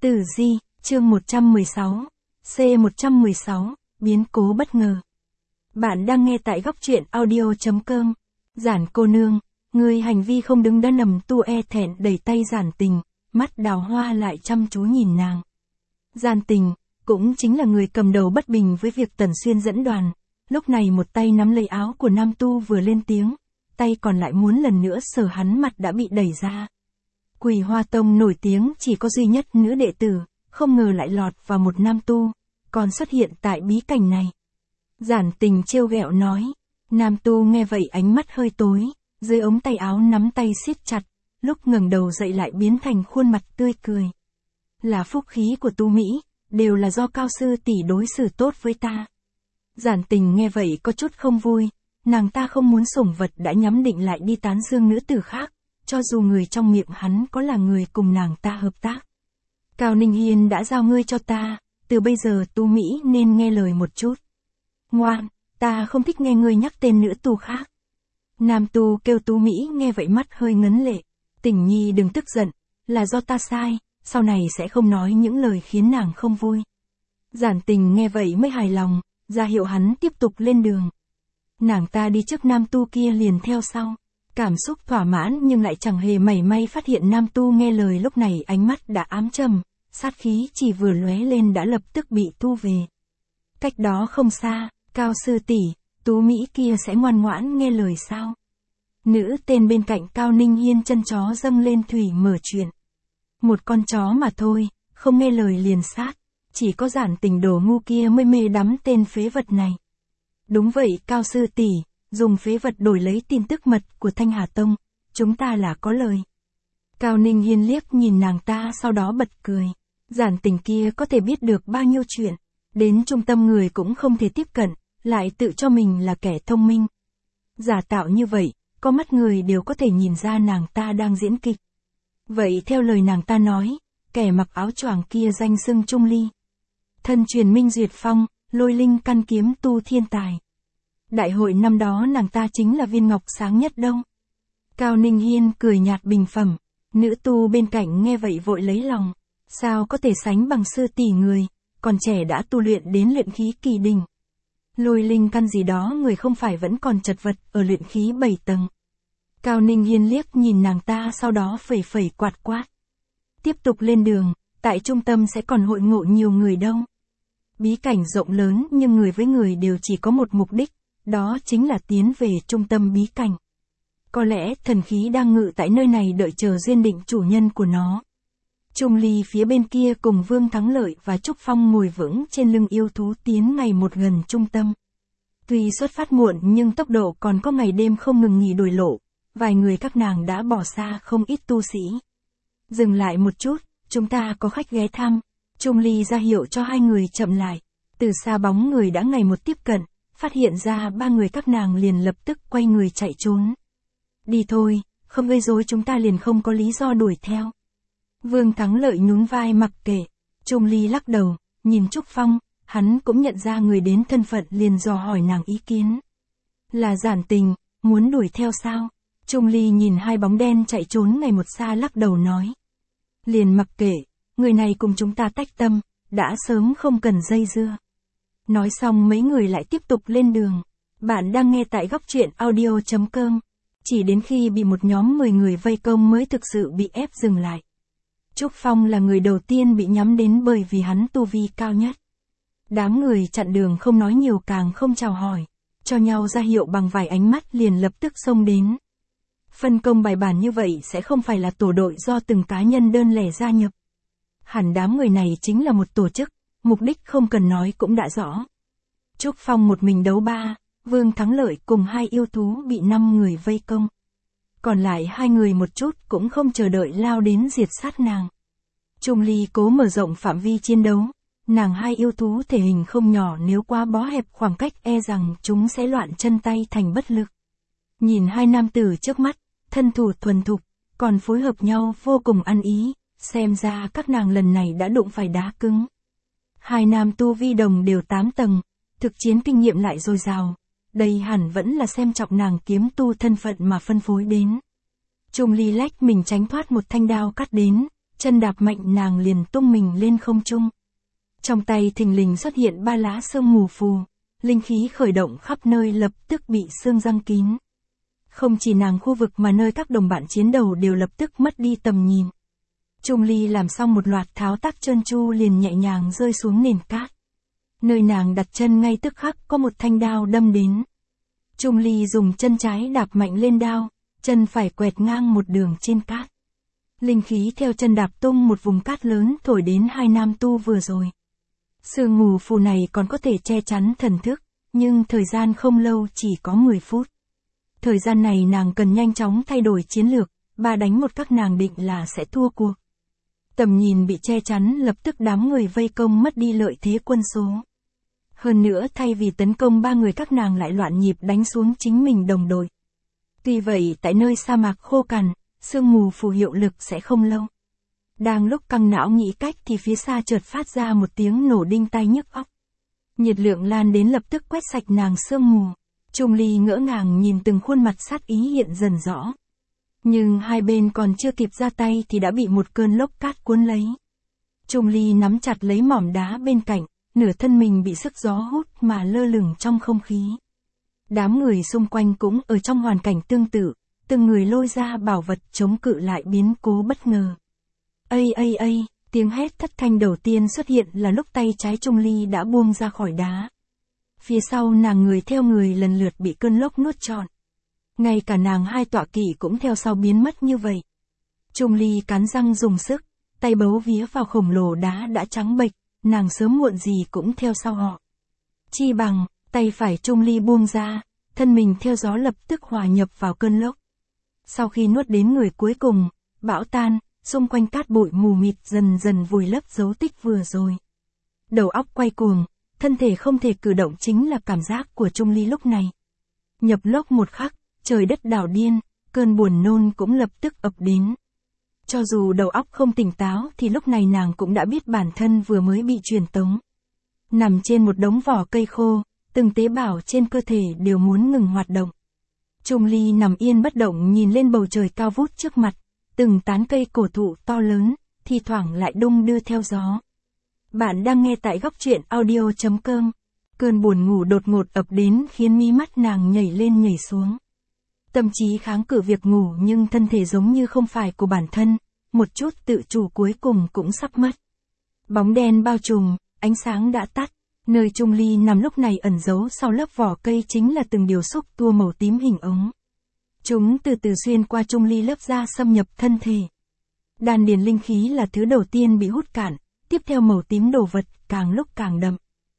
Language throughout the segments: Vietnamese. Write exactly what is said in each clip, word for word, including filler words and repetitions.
Tử Di, chương một trăm mười sáu, C một trăm mười sáu, biến cố bất ngờ. Bạn đang nghe tại góc truyện audio chấm com. Giản cô nương, người hành vi không đứng đắn nằm tu e thẹn đẩy tay Giản Tình, mắt đào hoa lại chăm chú nhìn nàng. Giản Tình, cũng chính là người cầm đầu bất bình với việc Tần Xuyên dẫn đoàn, lúc này một tay nắm lấy áo của nam tu vừa lên tiếng, tay còn lại muốn lần nữa sờ hắn mặt đã bị đẩy ra. Quỳ Hoa Tông nổi tiếng chỉ có duy nhất nữ đệ tử, không ngờ lại lọt vào một nam tu, còn xuất hiện tại bí cảnh này. Giản Tình trêu ghẹo nói, nam tu nghe vậy ánh mắt hơi tối, dưới ống tay áo nắm tay siết chặt, lúc ngẩng đầu dậy lại biến thành khuôn mặt tươi cười. Là phúc khí của tu Mỹ, đều là do cao sư tỷ đối xử tốt với ta. Giản Tình nghe vậy có chút không vui, nàng ta không muốn sủng vật đã nhắm định lại đi tán dương nữ tử khác, cho dù người trong miệng hắn có là người cùng nàng ta hợp tác. Cao Ninh Hiên đã giao ngươi cho ta, từ bây giờ tu Mỹ nên nghe lời một chút. Ngoan, ta không thích nghe ngươi nhắc tên nữ tu khác. Nam tu kêu tu Mỹ nghe vậy mắt hơi ngấn lệ. Tình nhi đừng tức giận, là do ta sai, sau này sẽ không nói những lời khiến nàng không vui. Giản Tình nghe vậy mới hài lòng, ra hiệu hắn tiếp tục lên đường. Nàng ta đi trước nam tu kia liền theo sau. Cảm xúc thỏa mãn nhưng lại chẳng hề mảy may phát hiện nam tu nghe lời lúc này ánh mắt đã ám trầm, sát khí chỉ vừa lóe lên đã lập tức bị thu về. Cách đó không xa, Cao sư tỷ, tú Mỹ kia sẽ ngoan ngoãn nghe lời sao? Nữ tên bên cạnh Cao Ninh Hiên chân chó dâng lên thủy mở chuyện. Một con chó mà thôi, không nghe lời liền sát, chỉ có Giản Tình đồ ngu kia mới mê đắm tên phế vật này. Đúng vậy Cao sư tỷ, dùng phế vật đổi lấy tin tức mật của Thanh Hà Tông, chúng ta là có lời. Cao Ninh Hiên liếc nhìn nàng ta sau đó bật cười. Giản Tình kia có thể biết được bao nhiêu chuyện, đến trung tâm người cũng không thể tiếp cận, lại tự cho mình là kẻ thông minh. Giả tạo như vậy, có mắt người đều có thể nhìn ra nàng ta đang diễn kịch. Vậy theo lời nàng ta nói, kẻ mặc áo choàng kia danh xưng Trung Ly. Thân truyền Minh Duyệt Phong, lôi linh căn kiếm tu thiên tài. Đại hội năm đó nàng ta chính là viên ngọc sáng nhất đông. Cao Ninh Hiên cười nhạt bình phẩm, nữ tu bên cạnh nghe vậy vội lấy lòng. Sao có thể sánh bằng sư tỷ người, còn trẻ đã tu luyện đến luyện khí kỳ đỉnh. Lôi linh căn gì đó người không phải vẫn còn chật vật ở luyện khí bảy tầng. Cao Ninh Hiên liếc nhìn nàng ta sau đó phẩy phẩy quạt quát. Tiếp tục lên đường, tại trung tâm sẽ còn hội ngộ nhiều người đông. Bí cảnh rộng lớn nhưng người với người đều chỉ có một mục đích, đó chính là tiến về trung tâm bí cảnh. Có lẽ thần khí đang ngự tại nơi này đợi chờ duyên định chủ nhân của nó. Trung Ly phía bên kia cùng Vương Thắng Lợi và Trúc Phong ngồi vững trên lưng yêu thú tiến ngày một gần trung tâm. Tuy xuất phát muộn nhưng tốc độ còn có ngày đêm không ngừng nghỉ đổi lộ, vài người các nàng đã bỏ xa không ít tu sĩ. Dừng lại một chút, chúng ta có khách ghé thăm. Trung Ly ra hiệu cho hai người chậm lại. Từ xa bóng người đã ngày một tiếp cận, phát hiện ra ba người các nàng liền lập tức quay người chạy trốn. Đi thôi, không gây rối chúng ta liền không có lý do đuổi theo. Vương Thắng Lợi nhún vai mặc kệ. Trung Ly lắc đầu, nhìn Trúc Phong, hắn cũng nhận ra người đến thân phận liền dò hỏi nàng ý kiến. Là Giản Tình, muốn đuổi theo sao? Trung Ly nhìn hai bóng đen chạy trốn ngày một xa lắc đầu nói. Liền mặc kệ, người này cùng chúng ta tách tâm, đã sớm không cần dây dưa. Nói xong mấy người lại tiếp tục lên đường. Bạn đang nghe tại góc truyện audio chấm com. Chỉ đến khi bị một nhóm mười người vây công mới thực sự bị ép dừng lại. Trúc Phong là người đầu tiên bị nhắm đến bởi vì hắn tu vi cao nhất. Đám người chặn đường không nói nhiều càng không chào hỏi, cho nhau ra hiệu bằng vài ánh mắt liền lập tức xông đến. Phân công bài bản như vậy sẽ không phải là tổ đội do từng cá nhân đơn lẻ gia nhập. Hẳn đám người này chính là một tổ chức, mục đích không cần nói cũng đã rõ. Trúc Phong một mình đấu ba, Vương Thắng Lợi cùng hai yêu thú bị năm người vây công. Còn lại hai người một chút cũng không chờ đợi lao đến diệt sát nàng. Trung Ly cố mở rộng phạm vi chiến đấu, nàng hai yêu thú thể hình không nhỏ nếu quá bó hẹp khoảng cách e rằng chúng sẽ loạn chân tay thành bất lực. Nhìn hai nam tử trước mắt, thân thủ thuần thục, còn phối hợp nhau vô cùng ăn ý, xem ra các nàng lần này đã đụng phải đá cứng. Hai nam tu vi đồng đều tám tầng, thực chiến kinh nghiệm lại dồi dào. Đây hẳn vẫn là xem trọng nàng kiếm tu thân phận mà phân phối đến. Trung Ly lách mình tránh thoát một thanh đao cắt đến, chân đạp mạnh nàng liền tung mình lên không trung. Trong tay thình lình xuất hiện ba lá sương mù phù, linh khí khởi động khắp nơi lập tức bị sương giăng kín. Không chỉ nàng, khu vực mà nơi các đồng bạn chiến đấu đều lập tức mất đi tầm nhìn. Trung Ly làm xong một loạt tháo tác trơn tru liền nhẹ nhàng rơi xuống nền cát. Nơi nàng đặt chân ngay tức khắc có một thanh đao đâm đến. Trung Ly dùng chân trái đạp mạnh lên đao, chân phải quẹt ngang một đường trên cát. Linh khí theo chân đạp tung một vùng cát lớn thổi đến hai nam tu vừa rồi. Sương mù phù này còn có thể che chắn thần thức, nhưng thời gian không lâu, chỉ có mười phút. Thời gian này nàng cần nhanh chóng thay đổi chiến lược, ba đánh một các nàng định là sẽ thua cuộc. Tầm nhìn bị che chắn, lập tức đám người vây công mất đi lợi thế quân số. Hơn nữa thay vì tấn công ba người, các nàng lại loạn nhịp đánh xuống chính mình đồng đội. Tuy vậy tại nơi sa mạc khô cằn, sương mù phù hiệu lực sẽ không lâu. Đang lúc căng não nghĩ cách thì phía xa chợt phát ra một tiếng nổ đinh tai nhức óc. Nhiệt lượng lan đến lập tức quét sạch nàng sương mù. Trung Ly ngỡ ngàng nhìn từng khuôn mặt sát ý hiện dần rõ. Nhưng hai bên còn chưa kịp ra tay thì đã bị một cơn lốc cát cuốn lấy. Trung Ly nắm chặt lấy mỏm đá bên cạnh, nửa thân mình bị sức gió hút mà lơ lửng trong không khí. Đám người xung quanh cũng ở trong hoàn cảnh tương tự, từng người lôi ra bảo vật chống cự lại biến cố bất ngờ. Ây ây ây, tiếng hét thất thanh đầu tiên xuất hiện là lúc tay trái Trung Ly đã buông ra khỏi đá. Phía sau nàng người theo người lần lượt bị cơn lốc nuốt trọn. Ngay cả nàng hai tọa kỵ cũng theo sau biến mất như vậy. Trung Ly cắn răng dùng sức, tay bấu vía vào khổng lồ đá đã trắng bệch, nàng sớm muộn gì cũng theo sau họ. Chi bằng, tay phải Trung Ly buông ra, thân mình theo gió lập tức hòa nhập vào cơn lốc. Sau khi nuốt đến người cuối cùng, bão tan, xung quanh cát bụi mù mịt dần dần vùi lấp dấu tích vừa rồi. Đầu óc quay cuồng, thân thể không thể cử động chính là cảm giác của Trung Ly lúc này. Nhập lốc một khắc, trời đất đảo điên, cơn buồn nôn cũng lập tức ập đến. Cho dù đầu óc không tỉnh táo thì lúc này nàng cũng đã biết bản thân vừa mới bị truyền tống. Nằm trên một đống vỏ cây khô, từng tế bào trên cơ thể đều muốn ngừng hoạt động. Trung Ly nằm yên bất động nhìn lên bầu trời cao vút trước mặt, từng tán cây cổ thụ to lớn, thi thoảng lại đung đưa theo gió. Bạn đang nghe tại góc truyện audio chấm com. Cơn buồn ngủ đột ngột ập đến khiến mí mắt nàng nhảy lên nhảy xuống. Tâm trí kháng cự việc ngủ nhưng thân thể giống như không phải của bản thân, một chút tự chủ cuối cùng cũng sắp mất. Bóng đen bao trùm, ánh sáng đã tắt, nơi Trung Ly nằm lúc này ẩn giấu sau lớp vỏ cây chính là từng điều xúc tua màu tím hình ống. Chúng từ từ xuyên qua Trung Ly lớp da xâm nhập thân thể. Đan điền linh khí là thứ đầu tiên bị hút cạn, tiếp theo màu tím đồ vật càng lúc càng đậm.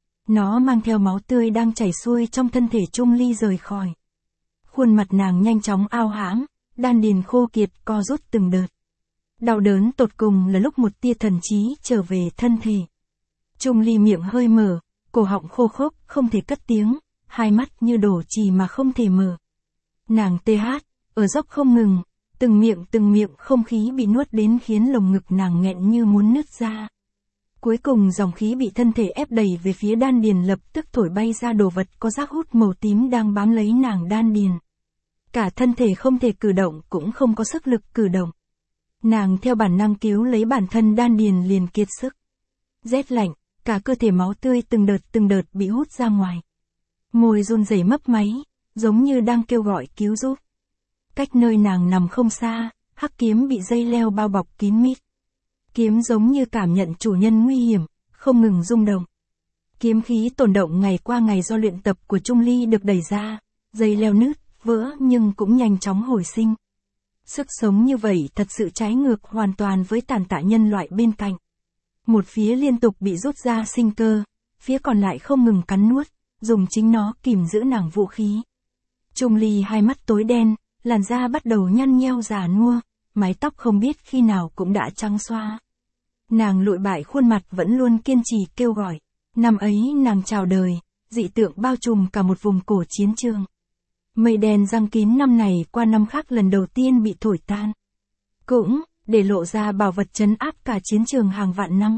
Nó mang theo máu tươi đang chảy xuôi trong thân thể Trung Ly rời khỏi. Khuôn mặt nàng nhanh chóng ao hãm, đan điền khô kiệt co rút từng đợt. Đau đớn tột cùng là lúc một tia thần trí trở về thân thể. Trung Ly miệng hơi mở, cổ họng khô khốc không thể cất tiếng, hai mắt như đổ trì mà không thể mở. Nàng tê hát, ở dốc không ngừng, từng miệng từng miệng không khí bị nuốt đến khiến lồng ngực nàng nghẹn như muốn nứt ra. Cuối cùng dòng khí bị thân thể ép đẩy về phía đan điền lập tức thổi bay ra đồ vật có rác hút màu tím đang bám lấy nàng đan điền. Cả thân thể không thể cử động cũng không có sức lực cử động. Nàng theo bản năng cứu lấy bản thân đan điền liền kiệt sức. Rét lạnh, cả cơ thể máu tươi từng đợt từng đợt bị hút ra ngoài. Môi run rẩy mấp máy, giống như đang kêu gọi cứu giúp. Cách nơi nàng nằm không xa, hắc kiếm bị dây leo bao bọc kín mít. Kiếm giống như cảm nhận chủ nhân nguy hiểm, không ngừng rung động. Kiếm khí tồn động ngày qua ngày do luyện tập của Trung Ly được đẩy ra, dây leo nứt, vỡ nhưng cũng nhanh chóng hồi sinh. Sức sống như vậy thật sự trái ngược hoàn toàn với tàn tạ nhân loại bên cạnh. Một phía liên tục bị rút ra sinh cơ, phía còn lại không ngừng cắn nuốt, dùng chính nó kìm giữ nàng vũ khí. Trung Ly hai mắt tối đen, làn da bắt đầu nhăn nheo già nua, mái tóc không biết khi nào cũng đã trắng xoa. Nàng lụi bại khuôn mặt vẫn luôn kiên trì kêu gọi. Năm ấy nàng chào đời, dị tượng bao trùm cả một vùng cổ chiến trường. Mây đen giăng kín năm này qua năm khác lần đầu tiên bị thổi tan. Cũng, để lộ ra bảo vật trấn áp cả chiến trường hàng vạn năm.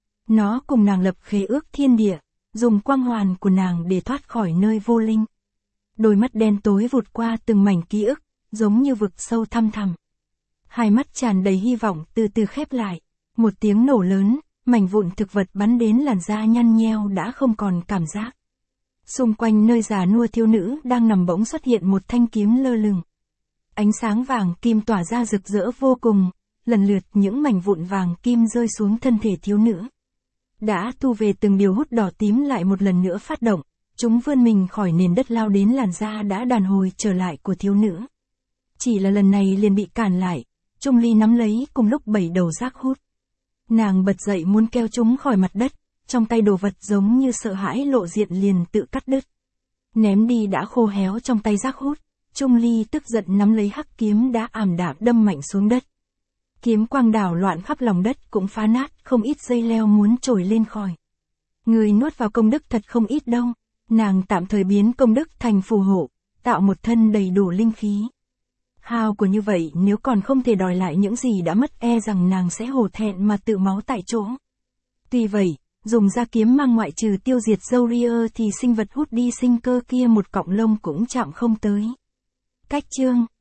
Nó cùng nàng lập khế ước thiên địa, dùng quang hoàn của nàng để thoát khỏi nơi vô linh. Đôi mắt đen tối vụt qua từng mảnh ký ức, giống như vực sâu thăm thẳm. Hai mắt tràn đầy hy vọng từ từ khép lại, Một tiếng nổ lớn, mảnh vụn thực vật bắn đến làn da nhăn nheo đã không còn cảm giác. Xung quanh nơi già nua thiếu nữ đang nằm bỗng xuất hiện một thanh kiếm lơ lửng. Ánh sáng vàng kim tỏa ra rực rỡ vô cùng, lần lượt những mảnh vụn vàng kim rơi xuống thân thể thiếu nữ. Đã thu về từng điều hút đỏ tím lại một lần nữa phát động, chúng vươn mình khỏi nền đất lao đến làn da đã đàn hồi trở lại của thiếu nữ. Chỉ là lần này liền bị cản lại, Trung Ly nắm lấy cùng lúc bảy đầu rác hút. Nàng bật dậy muốn kéo chúng khỏi mặt đất, trong tay đồ vật giống như sợ hãi lộ diện liền tự cắt đứt. Ném đi đã khô héo trong tay rác hút, Trung Ly tức giận nắm lấy hắc kiếm đã ảm đạm đâm mạnh xuống đất. Kiếm quang đảo loạn khắp lòng đất cũng phá nát, không ít dây leo muốn trồi lên khỏi. Người nuốt vào công đức thật không ít đâu, nàng tạm thời biến công đức thành phù hộ, tạo một thân đầy đủ linh khí. Hao của như vậy nếu còn không thể đòi lại những gì đã mất e rằng nàng sẽ hổ thẹn mà tự máu tại chỗ. Tuy vậy, dùng ra kiếm mang ngoại trừ tiêu diệt Zodiac thì sinh vật hút đi sinh cơ kia một cọng lông cũng chạm không tới. Cách chương